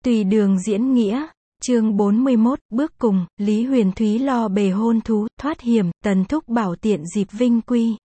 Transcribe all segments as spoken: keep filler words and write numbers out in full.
Tùy đường diễn nghĩa, chương bốn mươi mốt, bước cùng, Lý Huyền Thúy lo bề hôn thú, thoát hiểm, Tần Thúc bảo tiện dịp vinh quy.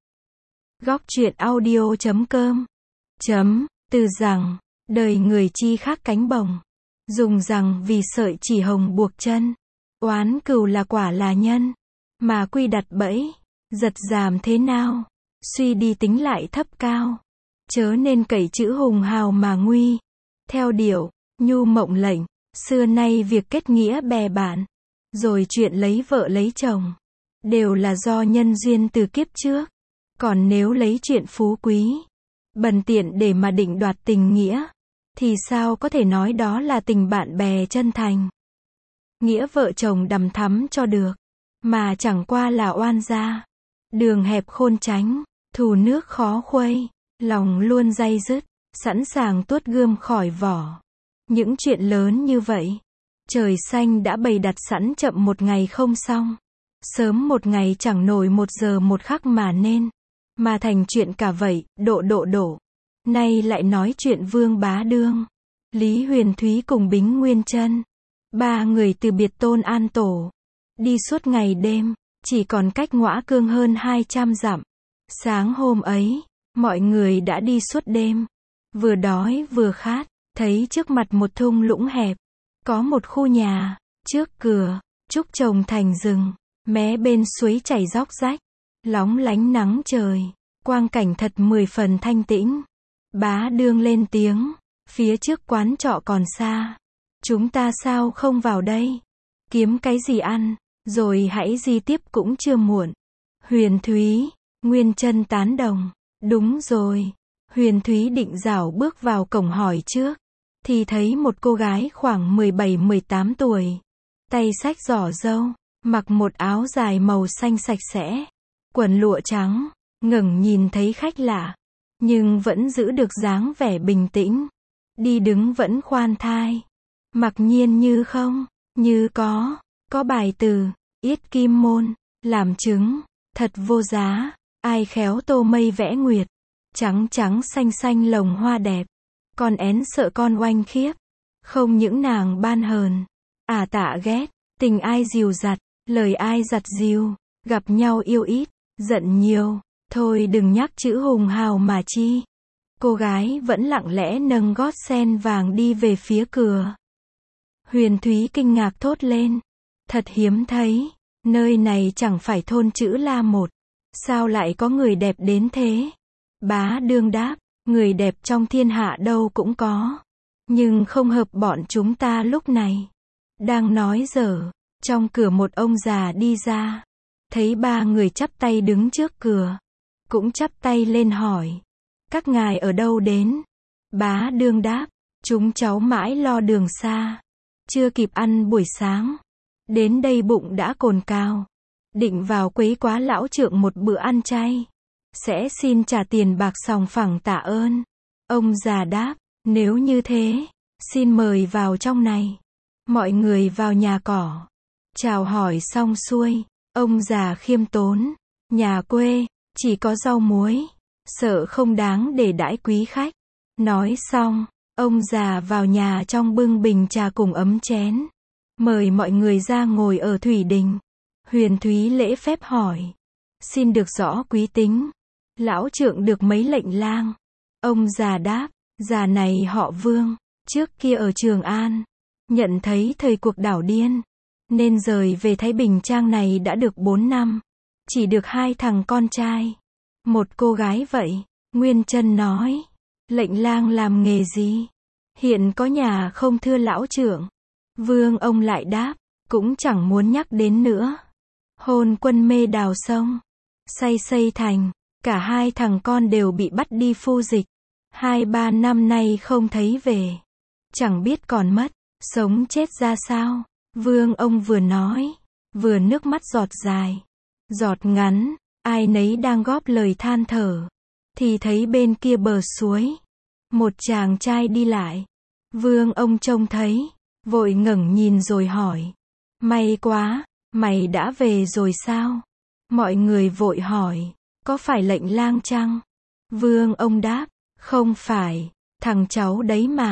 Góc truyện audio chấm com chấm, từ rằng, đời người chi khác cánh bồng. Dùng rằng vì sợi chỉ hồng buộc chân. Oán cừu là quả là nhân. Mà quy đặt bẫy. Giật giảm thế nào? Suy đi tính lại thấp cao. Chớ nên cậy chữ hùng hào mà nguy. Theo điệu, nhu mộng lệnh. Xưa nay việc kết nghĩa bè bạn. Rồi chuyện lấy vợ lấy chồng. Đều là do nhân duyên từ kiếp trước. Còn nếu lấy chuyện phú quý. Bần tiện để mà định đoạt tình nghĩa. Thì sao có thể nói đó là tình bạn bè chân thành. Nghĩa vợ chồng đằm thắm cho được. Mà chẳng qua là oan gia. Đường hẹp khôn tránh. Thù nước khó khuây. Lòng luôn day dứt. Sẵn sàng tuốt gươm khỏi vỏ. Những chuyện lớn như vậy. Trời xanh đã bày đặt sẵn chậm một ngày không xong. Sớm một ngày chẳng nổi một giờ một khắc mà nên. Mà thành chuyện cả vậy, độ độ độ. Nay lại nói chuyện Vương Bá Đương, Lý Huyền Thúy cùng Bính Nguyên Trân. Ba người từ biệt Tôn An Tổ. Đi suốt ngày đêm, chỉ còn cách Ngõa Cương hơn hai trăm dặm. Sáng hôm ấy, mọi người đã đi suốt đêm. Vừa đói vừa khát, thấy trước mặt một thung lũng hẹp. Có một khu nhà, trước cửa, trúc trồng thành rừng. Mé bên suối chảy róc rách, lóng lánh nắng trời. Quang cảnh thật mười phần thanh tĩnh. Bá Đương lên tiếng, phía trước quán trọ còn xa. Chúng ta sao không vào đây? Kiếm cái gì ăn, rồi hãy di tiếp cũng chưa muộn. Huyền Thúy, Nguyên Trân tán đồng. Đúng rồi. Huyền Thúy định dảo bước vào cổng hỏi trước. Thì thấy một cô gái khoảng mười bảy mười tám tuổi. Tay xách giỏ dâu, mặc một áo dài màu xanh sạch sẽ. Quần lụa trắng, ngẩng nhìn thấy khách lạ. Nhưng vẫn giữ được dáng vẻ bình tĩnh. Đi đứng vẫn khoan thai. Mặc nhiên như không, như có. Có bài từ, yết kim môn, làm chứng, thật vô giá. Ai khéo tô mây vẽ nguyệt. Trắng trắng xanh xanh lồng hoa đẹp. Con én sợ con oanh khiếp. Không những nàng ban hờn. À tạ ghét, tình ai dìu dặt, lời ai giặt dìu. Gặp nhau yêu ít, giận nhiều. Thôi đừng nhắc chữ hùng hào mà chi. Cô gái vẫn lặng lẽ nâng gót sen vàng đi về phía cửa. Huyền Thúy kinh ngạc thốt lên. Thật hiếm thấy. Nơi này chẳng phải thôn chữ La một. Sao lại có người đẹp đến thế? Bá Đương đáp. Người đẹp trong thiên hạ đâu cũng có. Nhưng không hợp bọn chúng ta lúc này. Đang nói dở. Trong cửa một ông già đi ra. Thấy ba người chắp tay đứng trước cửa. Cũng chắp tay lên hỏi. Các ngài ở đâu đến? Bá Đương đáp. Chúng cháu mãi lo đường xa. Chưa kịp ăn buổi sáng. Đến đây bụng đã cồn cào. Định vào quấy quá lão trượng một bữa ăn chay. Sẽ xin trả tiền bạc sòng phẳng tạ ơn. Ông già đáp. Nếu như thế, xin mời vào trong này. Mọi người vào nhà cỏ. Chào hỏi xong xuôi. Ông già khiêm tốn. Nhà quê, chỉ có rau muối. Sợ không đáng để đãi quý khách. Nói xong, ông già vào nhà trong bưng bình trà cùng ấm chén. Mời mọi người ra ngồi ở thủy đình. Huyền Thúy lễ phép hỏi. Xin được rõ quý tính. Lão trượng được mấy lệnh lang? Ông già đáp. Già này họ Vương. Trước kia ở Trường An. Nhận thấy thời cuộc đảo điên. Nên rời về Thái Bình Trang này đã được bốn năm. Chỉ được hai thằng con trai. Một cô gái vậy. Nguyên Trân nói. Lệnh lang làm nghề gì? Hiện có nhà không thưa lão trưởng? Vương ông lại đáp. Cũng chẳng muốn nhắc đến nữa. Hôn quân mê đào sông. Say xây thành. Cả hai thằng con đều bị bắt đi phu dịch. Hai ba năm nay không thấy về. Chẳng biết còn mất. Sống chết ra sao? Vương ông vừa nói. Vừa nước mắt giọt dài. Giọt ngắn. Ai nấy đang góp lời than thở. Thì thấy bên kia bờ suối. Một chàng trai đi lại. Vương ông trông thấy. Vội ngẩng nhìn rồi hỏi. May quá. Mày đã về rồi sao? Mọi người vội hỏi. Có phải lệnh lang chăng? Vương ông đáp. Không phải. Thằng cháu đấy mà.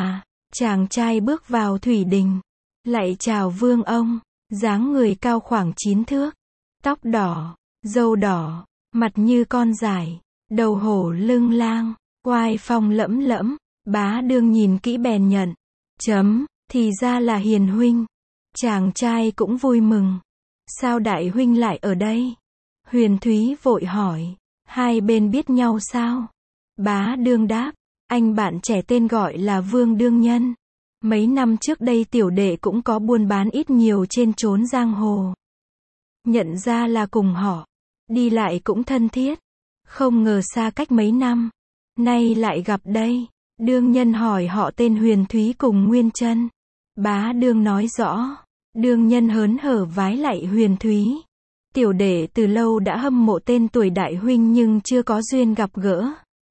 Chàng trai bước vào thủy đình, lạy chào vương ông, dáng người cao khoảng chín thước, tóc đỏ, râu đỏ, mặt như con giải, đầu hổ lưng lang, oai phong lẫm lẫm. Bá Đương nhìn kỹ bèn nhận, chấm, thì ra là Hiền huynh. Chàng trai cũng vui mừng, sao đại huynh lại ở đây? Huyền Thúy vội hỏi, hai bên biết nhau sao? Bá Đương đáp, anh bạn trẻ tên gọi là Vương Đương Nhân. Mấy năm trước đây tiểu đệ cũng có buôn bán ít nhiều trên chốn giang hồ. Nhận ra là cùng họ, đi lại cũng thân thiết. Không ngờ xa cách mấy năm, nay lại gặp đây. Đương Nhân hỏi họ tên Huyền Thúy cùng nguyên chân. Bá Đương nói rõ. Đương Nhân hớn hở vái lạy Huyền Thúy. Tiểu đệ từ lâu đã hâm mộ tên tuổi đại huynh nhưng chưa có duyên gặp gỡ.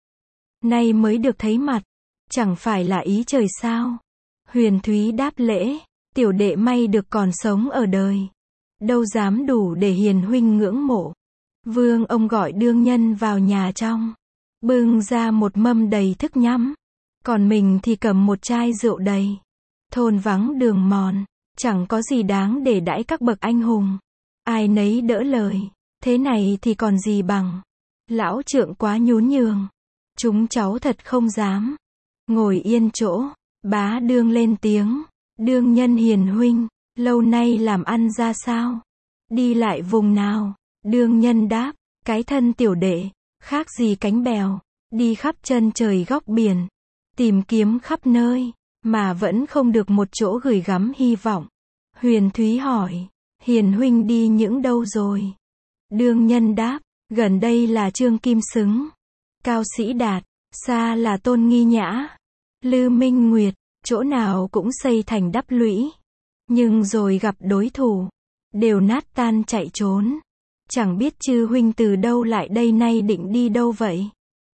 Nay mới được thấy mặt, chẳng phải là ý trời sao? Huyền Thúy đáp lễ, tiểu đệ may được còn sống ở đời, đâu dám đủ để Hiền huynh ngưỡng mộ. Vương ông gọi Đương Nhân vào nhà trong, bưng ra một mâm đầy thức nhắm, còn mình thì cầm một chai rượu đầy. Thôn vắng đường mòn, chẳng có gì đáng để đãi các bậc anh hùng. Ai nấy đỡ lời, thế này thì còn gì bằng. Lão trượng quá nhún nhường, chúng cháu thật không dám. Ngồi yên chỗ, Bá Đương lên tiếng, Đương Nhân hiền huynh, lâu nay làm ăn ra sao? Đi lại vùng nào? Đương Nhân đáp, cái thân tiểu đệ, khác gì cánh bèo, đi khắp chân trời góc biển, tìm kiếm khắp nơi, mà vẫn không được một chỗ gửi gắm hy vọng. Huyền Thúy hỏi, hiền huynh đi những đâu rồi? Đương Nhân đáp, gần đây là Trương Kim Xứng, Cao Sĩ Đạt, xa là Tôn Nghi Nhã, Lư Minh Nguyệt, chỗ nào cũng xây thành đắp lũy. Nhưng rồi gặp đối thủ, đều nát tan chạy trốn. Chẳng biết chư huynh từ đâu lại đây, nay định đi đâu vậy?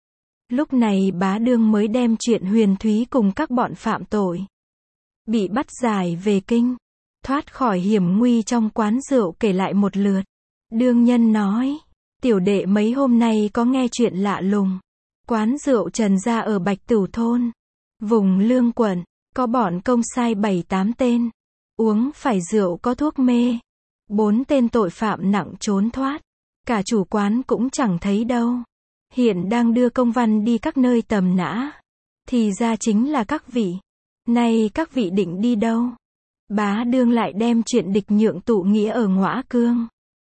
Lúc này Bá Đương mới đem chuyện Huyền Thúy cùng các bọn phạm tội, bị bắt giải về kinh, thoát khỏi hiểm nguy trong quán rượu kể lại một lượt. Đương Nhân nói, tiểu đệ mấy hôm nay có nghe chuyện lạ lùng. Quán rượu Trần Gia ở Bạch Tửu Thôn, vùng Lương Quận, có bọn công sai bảy tám tên, uống phải rượu có thuốc mê. Bốn tên tội phạm nặng trốn thoát, cả chủ quán cũng chẳng thấy đâu. Hiện đang đưa công văn đi các nơi tầm nã. Thì ra chính là các vị. Nay các vị định đi đâu? Bá Đương lại đem chuyện địch nhượng tụ nghĩa ở Ngõa Cương,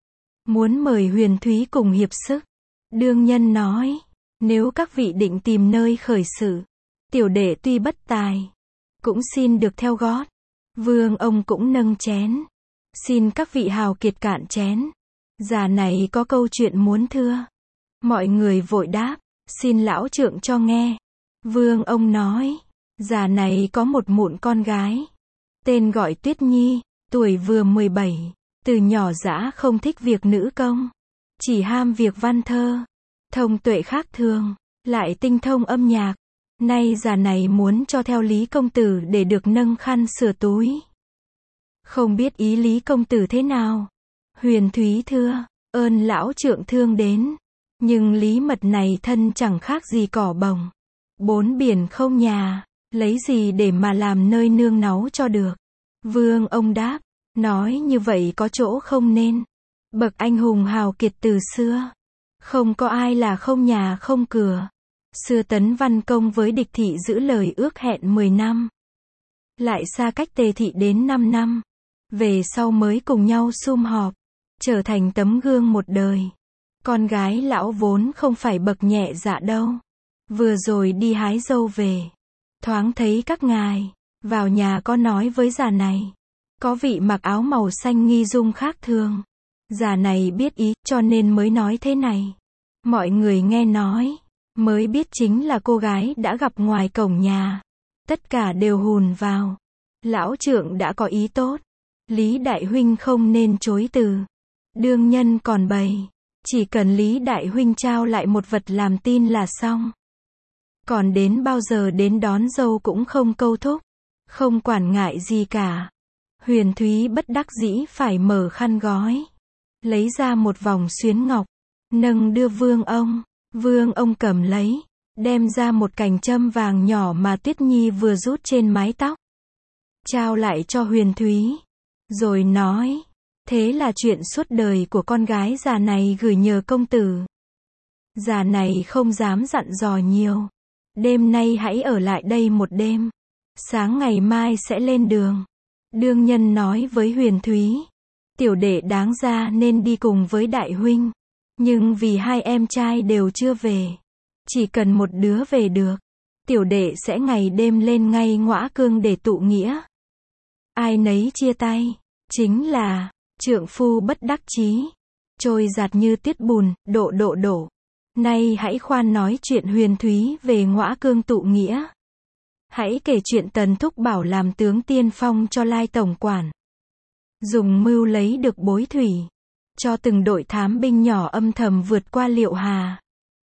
muốn mời Huyền Thúy cùng hiệp sức. Đương Nhân nói, nếu các vị định tìm nơi khởi sự, tiểu đệ tuy bất tài, cũng xin được theo gót. Vương ông cũng nâng chén, xin các vị hào kiệt cạn chén. Già này có câu chuyện muốn thưa. Mọi người vội đáp, xin lão trượng cho nghe. Vương ông nói, già này có một mụn con gái, tên gọi Tuyết Nhi, tuổi vừa mười bảy, từ nhỏ dã không thích việc nữ công, chỉ ham việc văn thơ, thông tuệ khác thường, lại tinh thông âm nhạc. Nay già này muốn cho theo Lý công tử để được nâng khăn sửa túi. Không biết ý Lý công tử thế nào? Huyền Thúy thưa, ơn lão trượng thương đến, nhưng Lý mật này thân chẳng khác gì cỏ bồng, bốn biển không nhà, lấy gì để mà làm nơi nương náu cho được. Vương ông đáp, nói như vậy có chỗ không nên. Bậc anh hùng hào kiệt từ xưa, không có ai là không nhà không cửa. Xưa Tấn Văn Công với địch thị giữ lời ước hẹn mười năm, lại xa cách Tề thị đến năm năm, về sau mới cùng nhau sum họp, trở thành tấm gương một đời. Con gái lão vốn không phải bậc nhẹ dạ đâu. Vừa rồi đi hái dâu về, thoáng thấy các ngài, vào nhà có nói với già này, có vị mặc áo màu xanh nghi dung khác thường. Già này biết ý, cho nên mới nói thế này. Mọi người nghe nói, mới biết chính là cô gái đã gặp ngoài cổng nhà. Tất cả đều hùn vào. Lão trượng đã có ý tốt, Lý đại huynh không nên chối từ. Đương Nhân còn bày, chỉ cần Lý đại huynh trao lại một vật làm tin là xong. Còn đến bao giờ đến đón dâu cũng không câu thúc, không quản ngại gì cả. Huyền Thúy bất đắc dĩ phải mở khăn gói, lấy ra một vòng xuyến ngọc, nâng đưa vương ông. Vương ông cầm lấy, đem ra một cành châm vàng nhỏ mà Tuyết Nhi vừa rút trên mái tóc. Trao lại cho Huyền Thúy. Rồi nói, thế là chuyện suốt đời của con gái già này gửi nhờ công tử. Già này không dám dặn dò nhiều. Đêm nay hãy ở lại đây một đêm. Sáng ngày mai sẽ lên đường. Đương nhân nói với Huyền Thúy, tiểu đệ đáng ra nên đi cùng với đại huynh. Nhưng vì hai em trai đều chưa về. Chỉ cần một đứa về được. Tiểu đệ sẽ ngày đêm lên ngay Ngõa Cương để tụ nghĩa. Ai nấy chia tay. Chính là, trượng phu bất đắc chí. Trôi giạt như tiết bùn, độ độ đổ. Nay hãy khoan nói chuyện Huyền Thúy về Ngõa Cương tụ nghĩa. Hãy kể chuyện Tần Thúc Bảo làm tướng tiên phong cho Lai tổng quản. Dùng mưu lấy được Bối Thủy. Cho từng đội thám binh nhỏ âm thầm vượt qua Liệu Hà.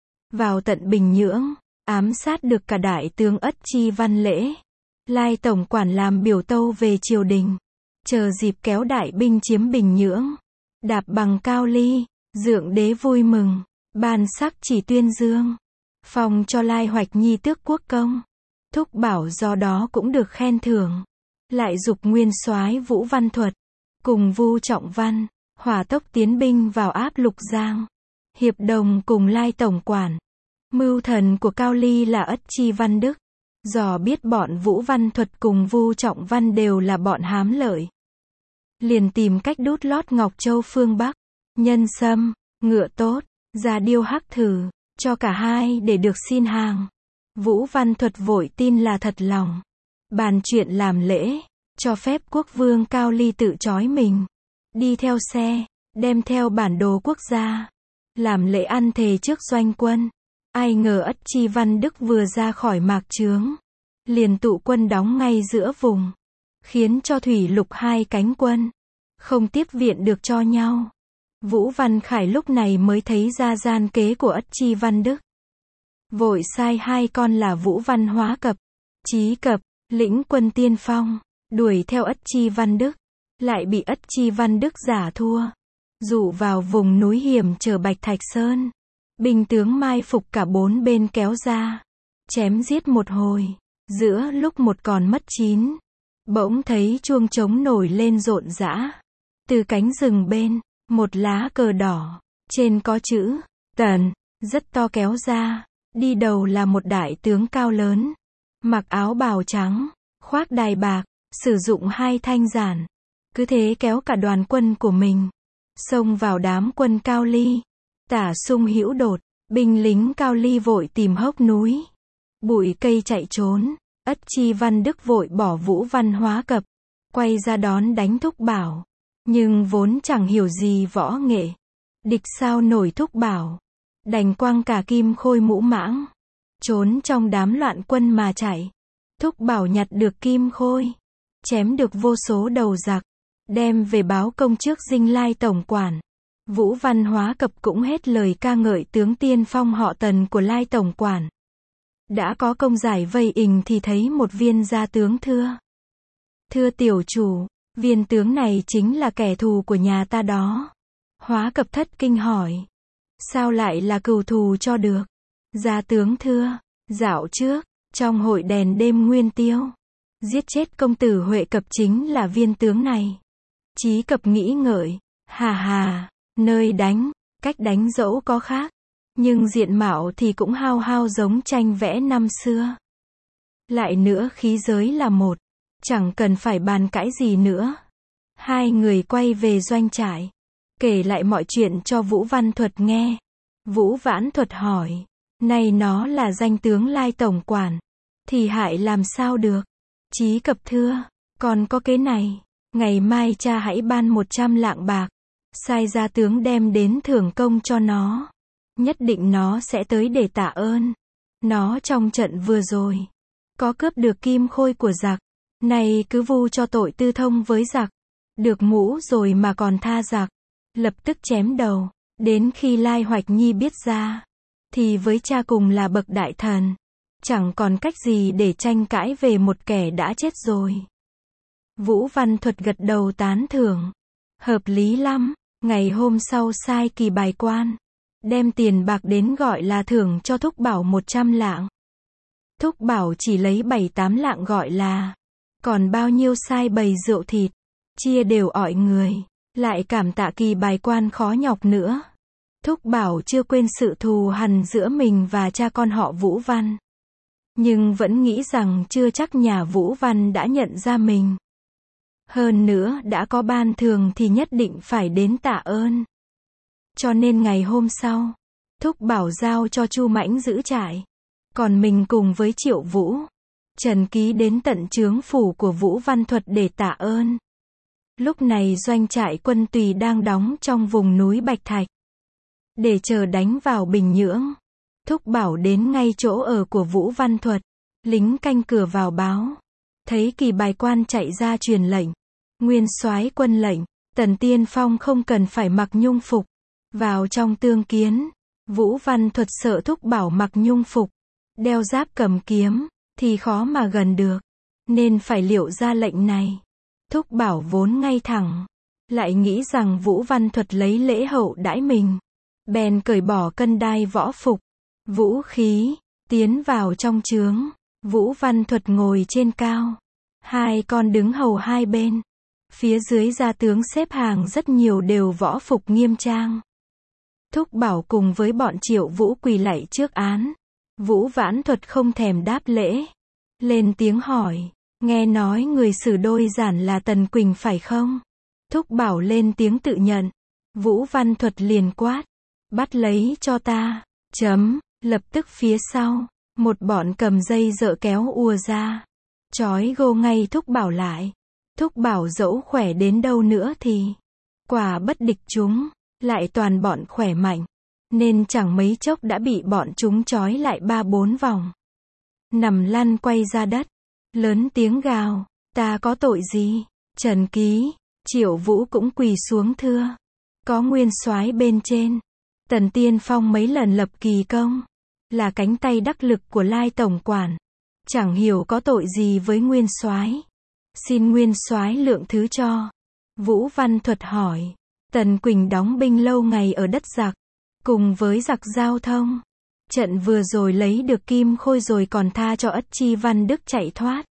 Vào tận Bình Nhưỡng, ám sát được cả đại tướng Ất Chi Văn Lễ. Lai tổng quản làm biểu tâu về triều đình. Chờ dịp kéo đại binh chiếm Bình Nhưỡng. Đạp bằng Cao Ly, Dượng đế vui mừng. Ban sắc chỉ tuyên dương. Phong cho Lai Hoạch Nhi tước quốc công. Thúc Bảo do đó cũng được khen thưởng. Lại giục nguyên soái Vũ Văn Thuật. Cùng Vu Trọng Văn. Hỏa tốc tiến binh vào áp Lục Giang. Hiệp đồng cùng Lai tổng quản. Mưu thần của Cao Ly là Ất Chi Văn Đức. Dò biết bọn Vũ Văn Thuật cùng Vu Trọng Văn đều là bọn hám lợi. Liền tìm cách đút lót Ngọc Châu phương Bắc. Nhân sâm, ngựa tốt, ra điêu hắc thử, cho cả hai để được xin hàng. Vũ Văn Thuật vội tin là thật lòng. Bàn chuyện làm lễ, cho phép quốc vương Cao Ly tự trói mình. Đi theo xe, đem theo bản đồ quốc gia. Làm lễ ăn thề trước doanh quân. Ai ngờ Ất Chi Văn Đức vừa ra khỏi mạc trướng. Liền tụ quân đóng ngay giữa vùng. Khiến cho thủy lục hai cánh quân. Không tiếp viện được cho nhau. Vũ Văn Khải lúc này mới thấy ra gian kế của Ất Chi Văn Đức. Vội sai hai con là Vũ Văn Hóa Cập, Chí Cập, lĩnh quân tiên phong. Đuổi theo Ất Chi Văn Đức. Lại bị Ất Chi Văn Đức giả thua. Dụ vào vùng núi hiểm trở Bạch Thạch Sơn. Binh tướng mai phục cả bốn bên kéo ra. Chém giết một hồi. Giữa lúc một còn mất chín. Bỗng thấy chuông trống nổi lên rộn rã. Từ cánh rừng bên, một lá cờ đỏ. Trên có chữ, Tần, rất to kéo ra. Đi đầu là một đại tướng cao lớn. Mặc áo bào trắng, khoác đai bạc, sử dụng hai thanh giản. Cứ thế kéo cả đoàn quân của mình. Xông vào đám quân Cao Ly. Tả Sung Hữu đột, binh lính Cao Ly vội tìm hốc núi. Bụi cây chạy trốn. Ất Chi Văn Đức vội bỏ Vũ Văn Hóa Cập. Quay ra đón đánh Thúc Bảo. Nhưng vốn chẳng hiểu gì võ nghệ. Địch sao nổi Thúc Bảo. Đành quăng cả Kim Khôi mũ mãng. Trốn trong đám loạn quân mà chạy. Thúc Bảo nhặt được Kim Khôi. Chém được vô số đầu giặc. Đem về báo công trước dinh Lai tổng quản. Vũ Văn Hóa Cập cũng hết lời ca ngợi tướng tiên phong họ Tần của Lai tổng quản. Đã có công giải vây ình thì thấy một viên gia tướng thưa. Thưa tiểu chủ, viên tướng này chính là kẻ thù của nhà ta đó. Hóa Cập thất kinh hỏi. Sao lại là cừu thù cho được? Gia tướng thưa, dạo trước, trong hội đèn đêm Nguyên Tiêu, giết chết công tử Huệ Cập chính là viên tướng này. Chí Cập nghĩ ngợi, hà hà, nơi đánh, cách đánh dẫu có khác. Nhưng diện mạo thì cũng hao hao giống tranh vẽ năm xưa. Lại nữa khí giới là một. Chẳng cần phải bàn cãi gì nữa. Hai người quay về doanh trại. Kể lại mọi chuyện cho Vũ Văn Thuật nghe. Vũ Vãn Thuật hỏi. Này nó là danh tướng Lai tổng quản. Thì hại làm sao được? Chí Cập thưa. Còn có kế này. Ngày mai cha hãy ban một trăm lạng bạc. Sai gia tướng đem đến thưởng công cho nó. Nhất định nó sẽ tới để tạ ơn. Nó trong trận vừa rồi. Có cướp được Kim Khôi của giặc. Này cứ vu cho tội tư thông với giặc. Được mũ rồi mà còn tha giặc. Lập tức chém đầu. Đến khi Lai Hoạch Nhi biết ra. Thì với cha cùng là bậc đại thần. Chẳng còn cách gì để tranh cãi về một kẻ đã chết rồi. Vũ Văn Thuật gật đầu tán thưởng. Hợp lý lắm. Ngày hôm sau sai kỳ bài quan. đem tiền bạc đến gọi là thưởng cho Thúc Bảo một trăm lạng. Thúc Bảo chỉ lấy bảy tám lạng gọi là, còn bao nhiêu sai bày rượu thịt, chia đều ỏi người, lại cảm tạ Kỳ Bài Quan khó nhọc nữa. Thúc Bảo chưa quên sự thù hằn giữa mình và cha con họ Vũ Văn. Nhưng vẫn nghĩ rằng chưa chắc nhà Vũ Văn đã nhận ra mình. Hơn nữa đã có ban thường thì nhất định phải đến tạ ơn. Cho nên ngày hôm sau, Thúc Bảo giao cho Chu Mãnh giữ trại. Còn mình cùng với Triệu Vũ, Trần Ký đến tận chướng phủ của Vũ Văn Thuật để tạ ơn. Lúc này doanh trại quân Tùy đang đóng trong vùng núi Bạch Thạch. Để chờ đánh vào Bình Nhưỡng, Thúc Bảo đến ngay chỗ ở của Vũ Văn Thuật. Lính canh cửa vào báo. Thấy Kỳ Bài Quan chạy ra truyền lệnh. Nguyên soái quân lệnh, Tần Tiên Phong không cần phải mặc nhung phục. Vào trong tương kiến. Vũ Văn Thuật sợ Thúc Bảo mặc nhung phục, đeo giáp cầm kiếm, thì khó mà gần được. Nên phải liệu ra lệnh này. Thúc Bảo vốn ngay thẳng, lại nghĩ rằng Vũ Văn Thuật lấy lễ hậu đãi mình. Bèn cởi bỏ cân đai võ phục, vũ khí, tiến vào trong chướng. Vũ Văn Thuật ngồi trên cao. Hai con đứng hầu hai bên. Phía dưới gia tướng xếp hàng rất nhiều đều võ phục nghiêm trang. Thúc Bảo cùng với bọn Triệu Vũ quỳ lạy trước án. Vũ Vãn Thuật không thèm đáp lễ. Lên tiếng hỏi, nghe nói người xử đôi giản là Tần Quỳnh phải không? Thúc Bảo lên tiếng tự nhận. Vũ Văn Thuật liền quát, bắt lấy cho ta. Chấm, lập tức phía sau, một bọn cầm dây dợ kéo ùa ra. Chói gô ngay Thúc Bảo lại. Thúc Bảo dẫu khỏe đến đâu nữa thì quả bất địch chúng, lại toàn bọn khỏe mạnh. Nên chẳng mấy chốc đã bị bọn chúng trói lại ba bốn vòng. Nằm lăn quay ra đất. Lớn tiếng gào, ta có tội gì? Trần Ký, Triệu Vũ cũng quỳ xuống thưa. Có nguyên soái bên trên. Tần Tiên Phong mấy lần lập kỳ công. Là cánh tay đắc lực của Lai Tổng Quản. Chẳng hiểu có tội gì với nguyên soái. Xin nguyên soái lượng thứ cho. Vũ Văn Thuật hỏi. Tần Quỳnh đóng binh lâu ngày ở đất giặc. Cùng với giặc giao thông. Trận vừa rồi lấy được Kim Khôi rồi còn tha cho Ất Chi Văn Đức chạy thoát.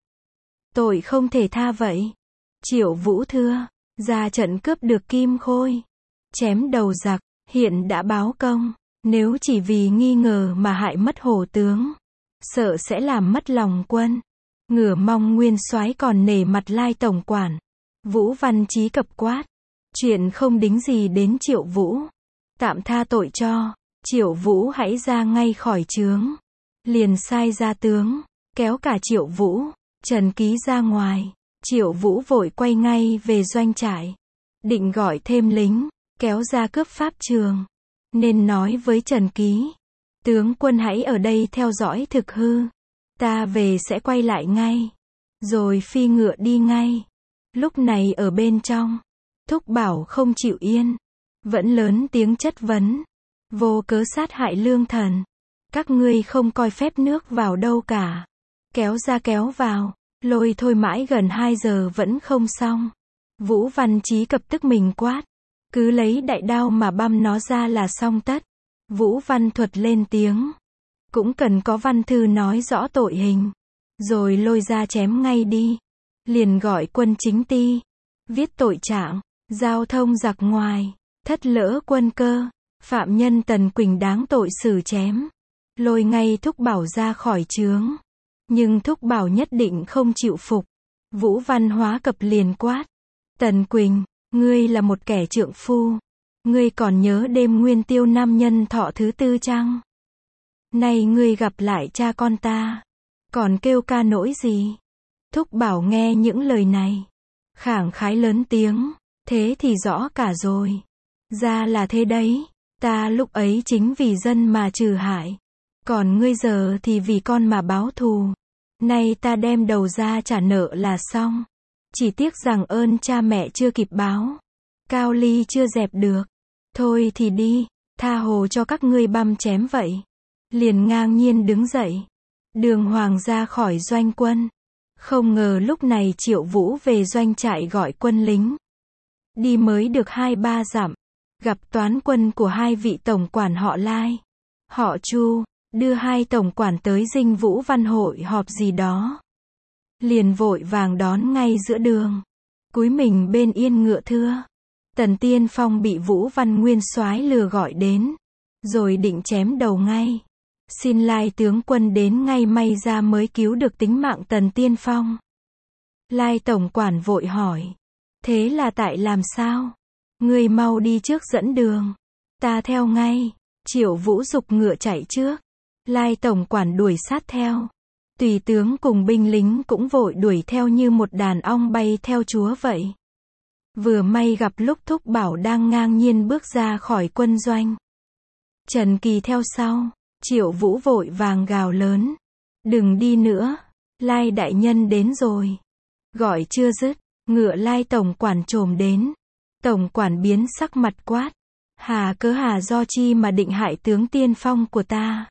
Tội không thể tha vậy. Triệu Vũ thưa. Ra trận cướp được Kim Khôi. Chém đầu giặc. Hiện đã báo công. Nếu chỉ vì nghi ngờ mà hại mất hổ tướng. Sợ sẽ làm mất lòng quân. Ngửa mong nguyên soái còn nể mặt Lai Tổng Quản. Vũ Văn Chí cập quát. Chuyện không đính gì đến Triệu Vũ. Tạm tha tội cho. Triệu Vũ hãy ra ngay khỏi chướng. Liền sai ra tướng. Kéo cả Triệu Vũ, Trần Ký ra ngoài. Triệu Vũ vội quay ngay về doanh trại. Định gọi thêm lính. Kéo ra cướp pháp trường. Nên nói với Trần Ký. Tướng quân hãy ở đây theo dõi thực hư. Ta về sẽ quay lại ngay. Rồi phi ngựa đi ngay. Lúc này ở bên trong. Thúc Bảo không chịu yên. Vẫn lớn tiếng chất vấn. Vô cớ sát hại lương thần. Các ngươi không coi phép nước vào đâu cả. Kéo ra kéo vào. Lôi thôi mãi gần hai giờ vẫn không xong. Vũ Văn Chí cập tức mình quát. Cứ lấy đại đao mà băm nó ra là xong tất. Vũ Văn Thuật lên tiếng. Cũng cần có văn thư nói rõ tội hình. Rồi lôi ra chém ngay đi. Liền gọi quân chính ti. Viết tội trạng. Giao thông giặc ngoài. Thất lỡ quân cơ. Phạm nhân Tần Quỳnh đáng tội xử chém. Lôi ngay Thúc Bảo ra khỏi chướng. Nhưng Thúc Bảo nhất định không chịu phục. Vũ Văn Hóa cập liền quát. Tần Quỳnh, ngươi là một kẻ trượng phu. Ngươi còn nhớ đêm nguyên tiêu nam nhân thọ thứ tư chăng? Nay ngươi gặp lại cha con ta. Còn kêu ca nỗi gì? Thúc Bảo nghe những lời này. Khảng khái lớn tiếng. Thế thì rõ cả rồi. Ra là thế đấy. Ta lúc ấy chính vì dân mà trừ hại. Còn ngươi giờ thì vì con mà báo thù. Nay ta đem đầu ra trả nợ là xong. Chỉ tiếc rằng ơn cha mẹ chưa kịp báo. Cao ly chưa dẹp được. Thôi thì đi. Tha hồ cho các ngươi băm chém vậy. Liền ngang nhiên đứng dậy. Đường Hoàng ra khỏi doanh quân. Không ngờ lúc này Triệu Vũ về doanh trại gọi quân lính. Đi mới được hai ba dặm. gặp toán quân của hai vị tổng quản họ Lai, họ Chu, đưa hai tổng quản tới Dinh Vũ Văn hội họp gì đó. Liền vội vàng đón ngay giữa đường, cúi mình bên yên ngựa thưa. Tần Tiên Phong bị Vũ Văn Nguyên soái lừa gọi đến, rồi định chém đầu ngay. Xin Lai tướng quân đến ngay may ra mới cứu được tính mạng Tần Tiên Phong. Lai tổng quản vội hỏi, thế là tại làm sao? Ngươi mau đi trước dẫn đường, ta theo ngay. Triệu Vũ giục ngựa chạy trước, Lai tổng quản đuổi sát theo. Tùy tướng cùng binh lính cũng vội đuổi theo như một đàn ong bay theo chúa vậy. Vừa may gặp lúc Thúc Bảo đang ngang nhiên bước ra khỏi quân doanh. Trần Kỳ theo sau, Triệu Vũ vội vàng gào lớn, đừng đi nữa, Lai đại nhân đến rồi. Gọi chưa dứt, ngựa Lai tổng quản trồm đến. Tổng quản biến sắc mặt quát, hà cớ hà do chi mà định hại tướng Tiên Phong của ta.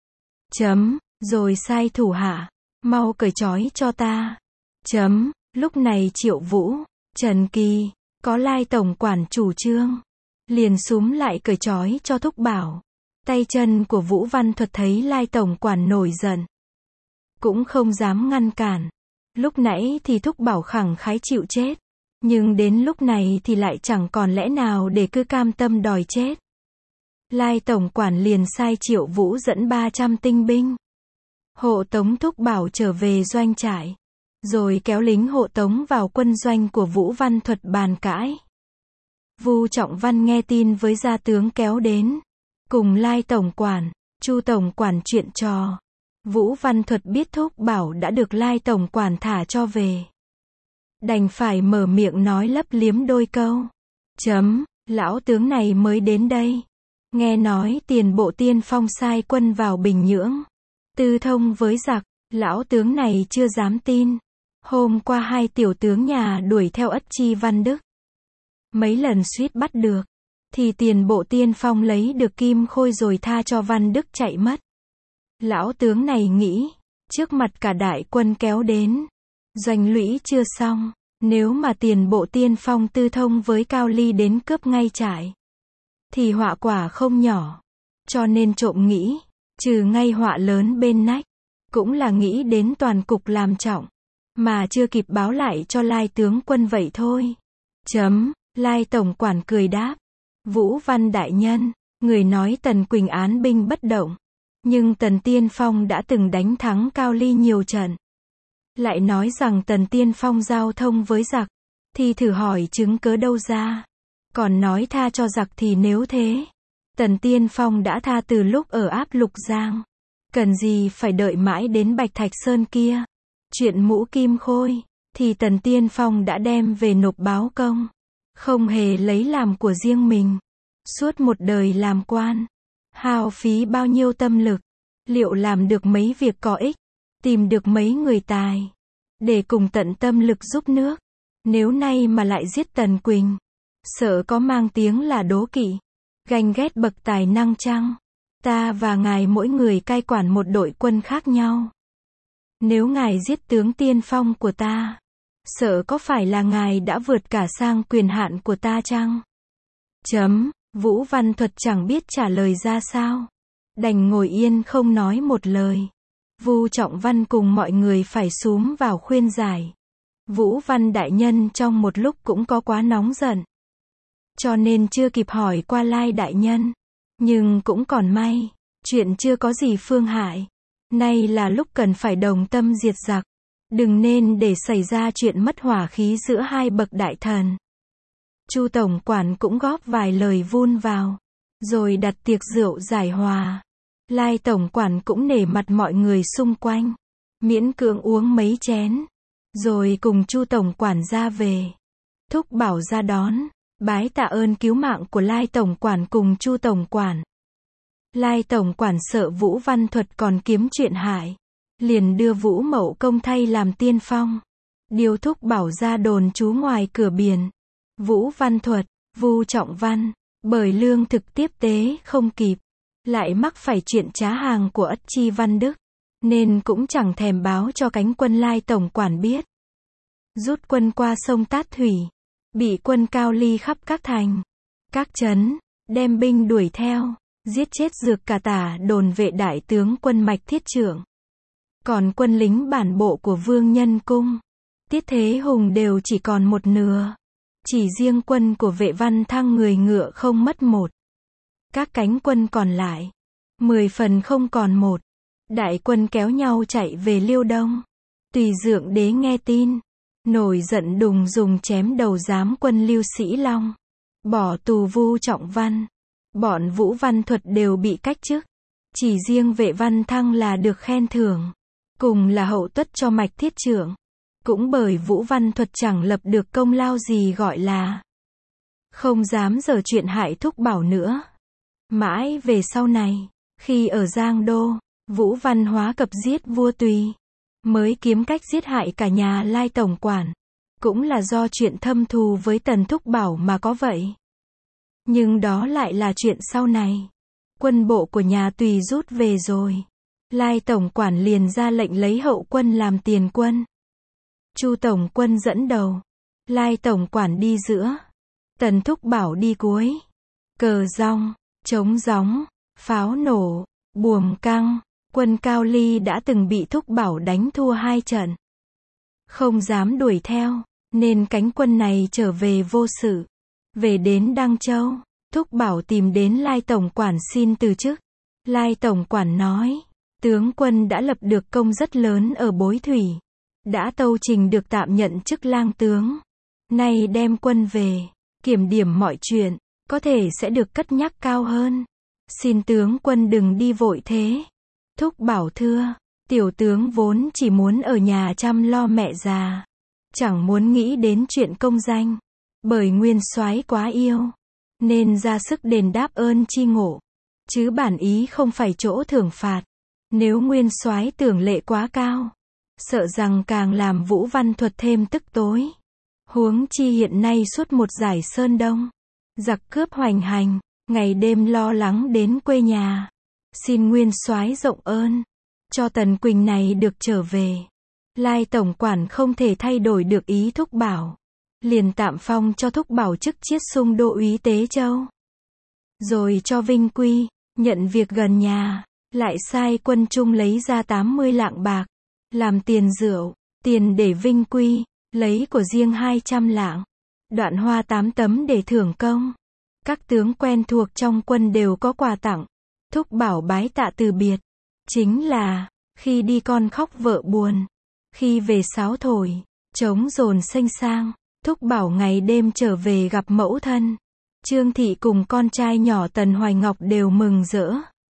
Chấm, rồi sai thủ hạ, mau cởi trói cho ta. Chấm, lúc này Triệu Vũ, Trần Kỳ, có Lai tổng quản chủ trương, liền xúm lại cởi trói cho Thúc Bảo. Tay chân của Vũ Văn Thuật thấy Lai tổng quản nổi giận, cũng không dám ngăn cản. Lúc nãy thì Thúc Bảo khẳng khái chịu chết, nhưng đến lúc này thì lại chẳng còn lẽ nào để cứ cam tâm đòi chết. Lai tổng quản liền sai Triệu Vũ dẫn ba trăm tinh binh, hộ tống Thúc Bảo trở về doanh trại, rồi kéo lính hộ tống vào quân doanh của Vũ Văn Thuật bàn cãi. Vu Trọng Văn nghe tin với gia tướng kéo đến, cùng Lai tổng quản, Chu tổng quản chuyện trò. Vũ Văn Thuật biết Thúc Bảo đã được Lai tổng quản thả cho về, đành phải mở miệng nói lấp liếm đôi câu. Chấm, lão tướng này mới đến đây, nghe nói tiền bộ Tiên Phong sai quân vào Bình Nhưỡng, tư thông với giặc. Lão tướng này chưa dám tin. Hôm qua hai tiểu tướng nhà đuổi theo Ất Chi Văn Đức, mấy lần suýt bắt được, thì tiền bộ Tiên Phong lấy được kim khôi rồi tha cho Văn Đức chạy mất. Lão tướng này nghĩ, trước mặt cả đại quân kéo đến, doanh lũy chưa xong, nếu mà tiền bộ Tiên Phong tư thông với Cao Ly đến cướp ngay trại, thì họa quả không nhỏ. Cho nên trộm nghĩ, trừ ngay họa lớn bên nách, cũng là nghĩ đến toàn cục làm trọng, mà chưa kịp báo lại cho Lai tướng quân vậy thôi. Chấm, Lai tổng quản cười đáp, Vũ Văn đại nhân, người nói Tần Quỳnh án binh bất động, nhưng Tần Tiên Phong đã từng đánh thắng Cao Ly nhiều trận. Lại nói rằng Tần Tiên Phong giao thông với giặc, thì thử hỏi chứng cớ đâu ra. Còn nói tha cho giặc thì nếu thế, Tần Tiên Phong đã tha từ lúc ở Áp Lục Giang, cần gì phải đợi mãi đến Bạch Thạch Sơn kia. Chuyện mũ kim khôi, thì Tần Tiên Phong đã đem về nộp báo công, không hề lấy làm của riêng mình. Suốt một đời làm quan, hao phí bao nhiêu tâm lực, liệu làm được mấy việc có ích, tìm được mấy người tài, để cùng tận tâm lực giúp nước. Nếu nay mà lại giết Tần Quỳnh, sợ có mang tiếng là đố kỵ, ganh ghét bậc tài năng chăng? Ta và ngài mỗi người cai quản một đội quân khác nhau. Nếu ngài giết tướng Tiên Phong của ta, sợ có phải là ngài đã vượt cả sang quyền hạn của ta chăng? Chấm, Vũ Văn Thuật chẳng biết trả lời ra sao, đành ngồi yên không nói một lời. Vu Trọng Văn cùng mọi người phải xúm vào khuyên giải. Vũ Văn đại nhân trong một lúc cũng có quá nóng giận, cho nên chưa kịp hỏi qua Lai đại nhân. Nhưng cũng còn may, chuyện chưa có gì phương hại. Nay là lúc cần phải đồng tâm diệt giặc, đừng nên để xảy ra chuyện mất hỏa khí giữa hai bậc đại thần. Chu tổng quản cũng góp vài lời vun vào, rồi đặt tiệc rượu giải hòa. Lai tổng quản cũng nể mặt mọi người xung quanh, miễn cưỡng uống mấy chén, rồi cùng Chu tổng quản ra về. Thúc Bảo ra đón, bái tạ ơn cứu mạng của Lai tổng quản cùng Chu tổng quản. Lai tổng quản sợ Vũ Văn Thuật còn kiếm chuyện hại, liền đưa Vũ Mậu Công thay làm tiên phong, điều Thúc Bảo ra đồn trú ngoài cửa biển. Vũ Văn Thuật, Vu Trọng Văn, bởi lương thực tiếp tế không kịp, lại mắc phải chuyện trá hàng của Ất Chi Văn Đức, nên cũng chẳng thèm báo cho cánh quân Lai tổng quản biết. Rút quân qua sông Tát Thủy, bị quân Cao Ly khắp các thành, các trấn, đem binh đuổi theo, giết chết rược cả tả đồn vệ đại tướng quân Mạch Thiết Trưởng. Còn quân lính bản bộ của Vương Nhân Cung, Tiết Thế Hùng đều chỉ còn một nửa. Chỉ riêng quân của Vệ Văn Thăng người ngựa không mất một. Các cánh quân còn lại, mười phần không còn một. Đại quân kéo nhau chạy về Liêu Đông. Tùy Dượng Đế nghe tin, nổi giận đùng dùng chém đầu giám quân Lưu Sĩ Long, bỏ tù Vu Trọng Văn. Bọn Vũ Văn Thuật đều bị cách chức. Chỉ riêng Vệ Văn Thăng là được khen thưởng, cùng là hậu tuất cho Mạch Thiết Trưởng. Cũng bởi Vũ Văn Thuật chẳng lập được công lao gì gọi là không dám giở chuyện hại Thúc Bảo nữa. Mãi về sau này, khi ở Giang Đô, Vũ Văn Hóa cập giết vua Tùy, mới kiếm cách giết hại cả nhà Lai tổng quản. Cũng là do chuyện thâm thù với Tần Thúc Bảo mà có vậy. Nhưng đó lại là chuyện sau này. Quân bộ của nhà Tùy rút về rồi, Lai tổng quản liền ra lệnh lấy hậu quân làm tiền quân. Chu tổng quân dẫn đầu, Lai tổng quản đi giữa, Tần Thúc Bảo đi cuối. Cờ rong, trống gióng, pháo nổ, buồm căng, quân Cao Ly đã từng bị Thúc Bảo đánh thua hai trận. Không dám đuổi theo, nên cánh quân này trở về vô sự. Về đến Đăng Châu, Thúc Bảo tìm đến Lai tổng quản xin từ chức. Lai tổng quản nói, tướng quân đã lập được công rất lớn ở Bối Thủy. Đã tâu trình được tạm nhận chức lang tướng. Nay đem quân về, kiểm điểm mọi chuyện, có thể sẽ được cất nhắc cao hơn. Xin tướng quân đừng đi vội thế. Thúc Bảo thưa, tiểu tướng vốn chỉ muốn ở nhà chăm lo mẹ già, chẳng muốn nghĩ đến chuyện công danh. Bởi nguyên soái quá yêu, nên ra sức đền đáp ơn chi ngộ. Chứ bản ý không phải chỗ thưởng phạt. Nếu nguyên soái tưởng lệ quá cao, sợ rằng càng làm Vũ Văn Thuật thêm tức tối. Huống chi hiện nay suốt một dải Sơn Đông, giặc cướp hoành hành, ngày đêm lo lắng đến quê nhà. Xin nguyên soái rộng ơn, cho Tần Quỳnh này được trở về. Lai tổng quản không thể thay đổi được ý Thúc Bảo, liền tạm phong cho Thúc Bảo chức chiết sung đô úy Tế Châu. Rồi cho Vinh Quy, nhận việc gần nhà, lại sai quân Trung lấy ra tám mươi lạng bạc, làm tiền rượu, tiền để Vinh Quy, lấy của riêng hai trăm lạng, đoạn hoa tám tấm để thưởng công. Các tướng quen thuộc trong quân đều có quà tặng. Thúc Bảo bái tạ từ biệt. Chính là, khi đi con khóc vợ buồn, khi về sáo thổi, trống dồn xanh sang. Thúc Bảo ngày đêm trở về gặp mẫu thân. Trương Thị cùng con trai nhỏ Tần Hoài Ngọc đều mừng rỡ.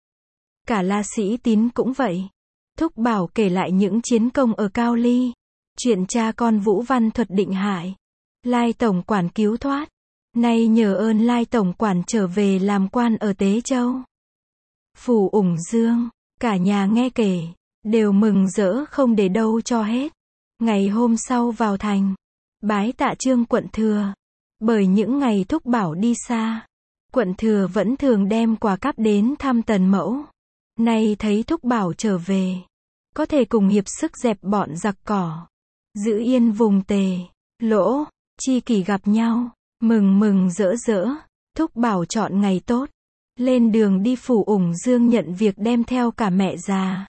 Cả La Sĩ Tín cũng vậy. Thúc Bảo kể lại những chiến công ở Cao Ly, chuyện cha con Vũ Văn Thuật định hại, Lai tổng quản cứu thoát. Nay nhờ ơn Lai tổng quản trở về làm quan ở Tế Châu, phủ Ủng Dương. Cả nhà nghe kể, đều mừng rỡ không để đâu cho hết. Ngày hôm sau vào thành, bái tạ Trương quận thừa. Bởi những ngày Thúc Bảo đi xa, quận thừa vẫn thường đem quà cáp đến thăm Tần mẫu. Nay thấy Thúc Bảo trở về, có thể cùng hiệp sức dẹp bọn giặc cỏ, giữ yên vùng Tề, Lỗ, chi kỷ gặp nhau, mừng mừng rỡ rỡ. Thúc Bảo chọn ngày tốt, lên đường đi phủ Ủng Dương nhận việc đem theo cả mẹ già,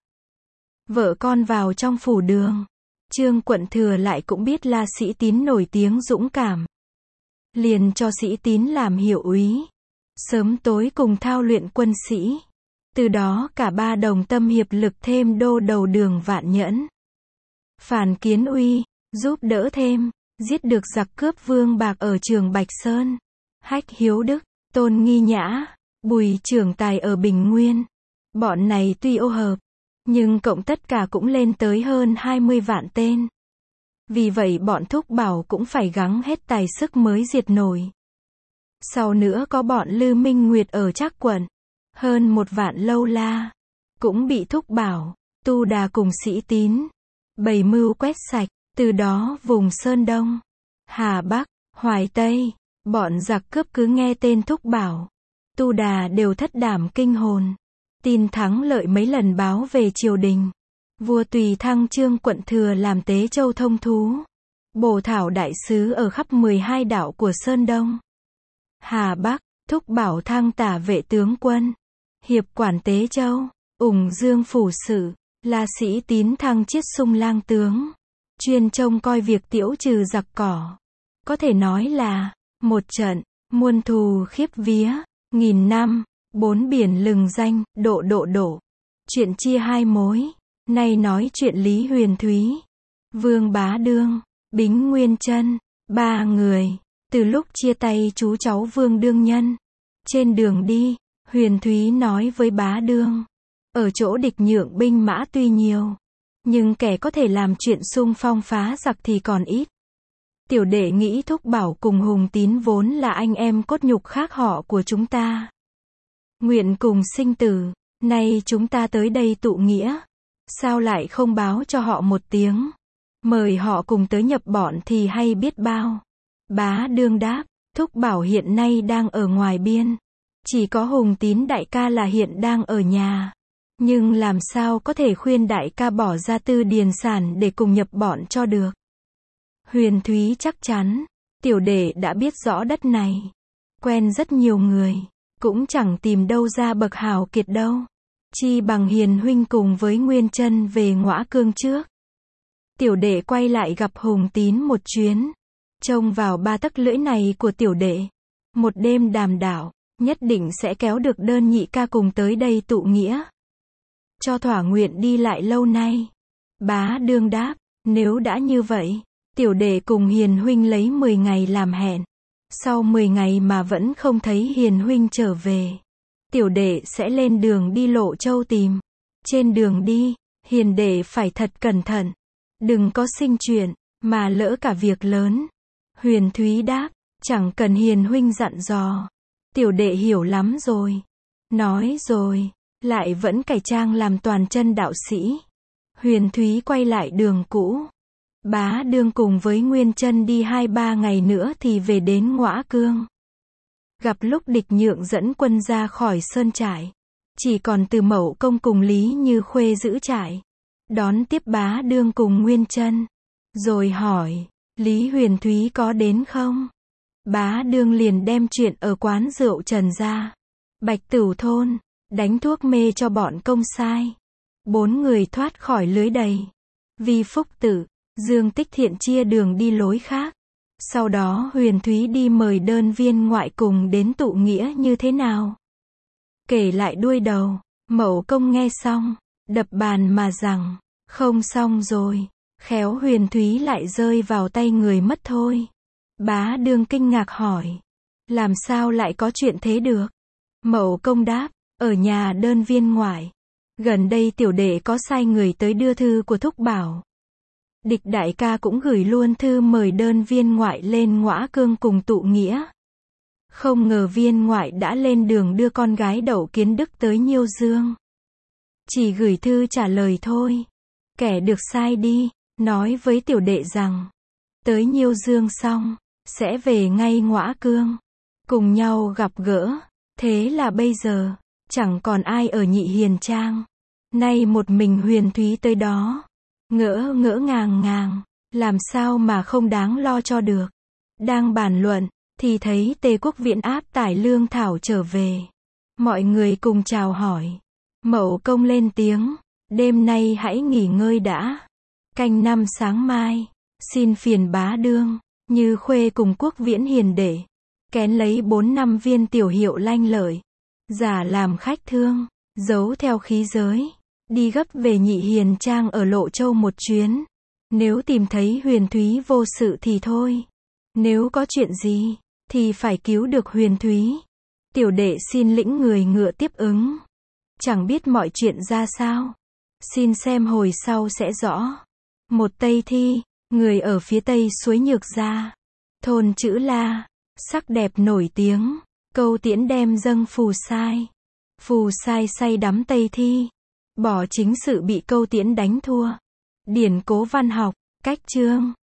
vợ con vào trong phủ đường. Trương quận thừa lại cũng biết La Sĩ Tín nổi tiếng dũng cảm, liền cho Sĩ Tín làm hiệu úy, sớm tối cùng thao luyện quân sĩ. Từ đó cả ba đồng tâm hiệp lực thêm đô đầu đường Vạn Nhẫn, Phàn Kiến Uy, giúp đỡ thêm, giết được giặc cướp Vương Bạc ở Trường Bạch Sơn, Hách Hiếu Đức, Tôn Nghi Nhã, Bùi Trưởng Tài ở Bình Nguyên. Bọn này tuy ô hợp, nhưng cộng tất cả cũng lên tới hơn hai mươi vạn tên. Vì vậy bọn Thúc Bảo cũng phải gắng hết tài sức mới diệt nổi. Sau nữa có bọn Lư Minh Nguyệt ở Trác quận, hơn một vạn lâu la, cũng bị Thúc Bảo, Tu Đà cùng Sĩ Tín bày mưu quét sạch. Từ đó vùng Sơn Đông, Hà Bắc, Hoài Tây, bọn giặc cướp cứ nghe tên Thúc Bảo, Tu Đà đều thất đảm kinh hồn. Tin thắng lợi mấy lần báo về triều đình. Vua Tùy thăng Trương quận thừa làm Tế Châu thông thú, bổ thảo đại sứ ở khắp mười hai đảo của Sơn Đông, Hà Bắc. thúc bảo thăng tả vệ tướng quân, hiệp quản tế châu, ủng dương phủ sự, là sĩ tín thăng chiết sung lang tướng, chuyên trông coi việc tiễu trừ giặc cỏ. Có thể nói là, một trận, muôn thù khiếp vía, nghìn năm, bốn biển lừng danh, độ độ độ. Chuyện chia hai mối, nay nói chuyện Lý Huyền Thúy, Vương Bá Đương, Bính Nguyên Trân, ba người, từ lúc chia tay chú cháu Vương Đương Nhân. Trên đường đi, Huyền Thúy nói với Bá Đương, ở chỗ địch nhượng binh mã tuy nhiều, nhưng kẻ có thể làm chuyện xung phong phá giặc thì còn ít. Tiểu đệ nghĩ thúc bảo cùng Hùng Tín vốn là anh em cốt nhục khác họ của chúng ta. Nguyện cùng sinh tử, nay chúng ta tới đây tụ nghĩa, sao lại không báo cho họ một tiếng, mời họ cùng tới nhập bọn thì hay biết bao. Bá Đương đáp, thúc bảo hiện nay đang ở ngoài biên, chỉ có Hùng Tín đại ca là hiện đang ở nhà. Nhưng làm sao có thể khuyên đại ca bỏ ra tư điền sản để cùng nhập bọn cho được. Huyền Thúy chắc chắn, tiểu đệ đã biết rõ đất này, quen rất nhiều người, cũng chẳng tìm đâu ra bậc hào kiệt đâu. Chi bằng Hiền huynh cùng với Nguyên Trân về Ngõa Cương trước. Tiểu đệ quay lại gặp Hùng Tín một chuyến, trông vào ba tấc lưỡi này của tiểu đệ, một đêm đàm đạo, nhất định sẽ kéo được đơn nhị ca cùng tới đây tụ nghĩa. Cho thỏa nguyện đi lại lâu nay. Bá Đương đáp, nếu đã như vậy, tiểu đệ cùng Hiền huynh lấy mười ngày làm hẹn. Sau mười ngày mà vẫn không thấy Hiền huynh trở về, tiểu đệ sẽ lên đường đi Lộ Châu tìm. Trên đường đi, Hiền đệ phải thật cẩn thận, đừng có sinh chuyện mà lỡ cả việc lớn. Huyền Thúy đáp, chẳng cần Hiền huynh dặn dò, tiểu đệ hiểu lắm rồi. Nói rồi, lại vẫn cải trang làm toàn chân đạo sĩ. Huyền Thúy quay lại đường cũ. Bá Đương cùng với Nguyên Trân đi hai ba ngày nữa thì về đến Ngõa Cương. Gặp lúc địch nhượng dẫn quân ra khỏi sơn trại, chỉ còn Từ Mậu Công cùng Lý Như Khuê giữ trại, đón tiếp Bá Đương cùng Nguyên Trân, rồi hỏi, Lý Huyền Thúy có đến không? Bá Đương liền đem chuyện ở quán rượu Trần ra, Bạch Tửu thôn, đánh thuốc mê cho bọn công sai. Bốn người thoát khỏi lưới đầy. Vi Phúc Tử, Dương Tích Thiện chia đường đi lối khác. Sau đó Huyền Thúy đi mời đơn viên ngoại cùng đến tụ nghĩa như thế nào. Kể lại đuôi đầu, Mậu Công nghe xong, đập bàn mà rằng, không xong rồi, khéo Huyền Thúy lại rơi vào tay người mất thôi. Bá Đương kinh ngạc hỏi, làm sao lại có chuyện thế được? Mậu Công đáp, ở nhà đơn viên ngoại, gần đây tiểu đệ có sai người tới đưa thư của thúc bảo. Địch đại ca cũng gửi luôn thư mời đơn viên ngoại lên Ngõa Cương cùng tụ nghĩa. Không ngờ viên ngoại đã lên đường đưa con gái Đậu Kiến Đức tới Nhiêu Dương. Chỉ gửi thư trả lời thôi. Kẻ được sai đi, nói với tiểu đệ rằng, tới Nhiêu Dương xong, sẽ về ngay Ngõa Cương, cùng nhau gặp gỡ. Thế là bây giờ, chẳng còn ai ở Nhị Hiền Trang. Nay một mình Huyền Thúy tới đó. Ngỡ ngỡ ngàng ngàng, làm sao mà không đáng lo cho được. Đang bàn luận, thì thấy Tề Quốc Viễn áp tải lương thảo trở về. Mọi người cùng chào hỏi. Mậu Công lên tiếng, đêm nay hãy nghỉ ngơi đã. Canh năm sáng mai, xin phiền Bá Đương, Như Khuê cùng Quốc Viễn hiền đệ, kén lấy bốn năm viên tiểu hiệu lanh lợi, giả làm khách thương, giấu theo khí giới, đi gấp về Nhị Hiền Trang ở Lộ Châu một chuyến. Nếu tìm thấy Huyền Thúy vô sự thì thôi. Nếu có chuyện gì, thì phải cứu được Huyền Thúy. Tiểu đệ xin lĩnh người ngựa tiếp ứng. Chẳng biết mọi chuyện ra sao. Xin xem hồi sau sẽ rõ. Một Tây Thi, người ở phía tây suối Nhược Gia. Thôn Chữ La, sắc đẹp nổi tiếng. Câu tiễn đem dâng Phù Sai. Phù Sai say đắm Tây Thi. Bỏ chính sự bị Câu Tiễn đánh thua. Điển Cố văn học, cách chương.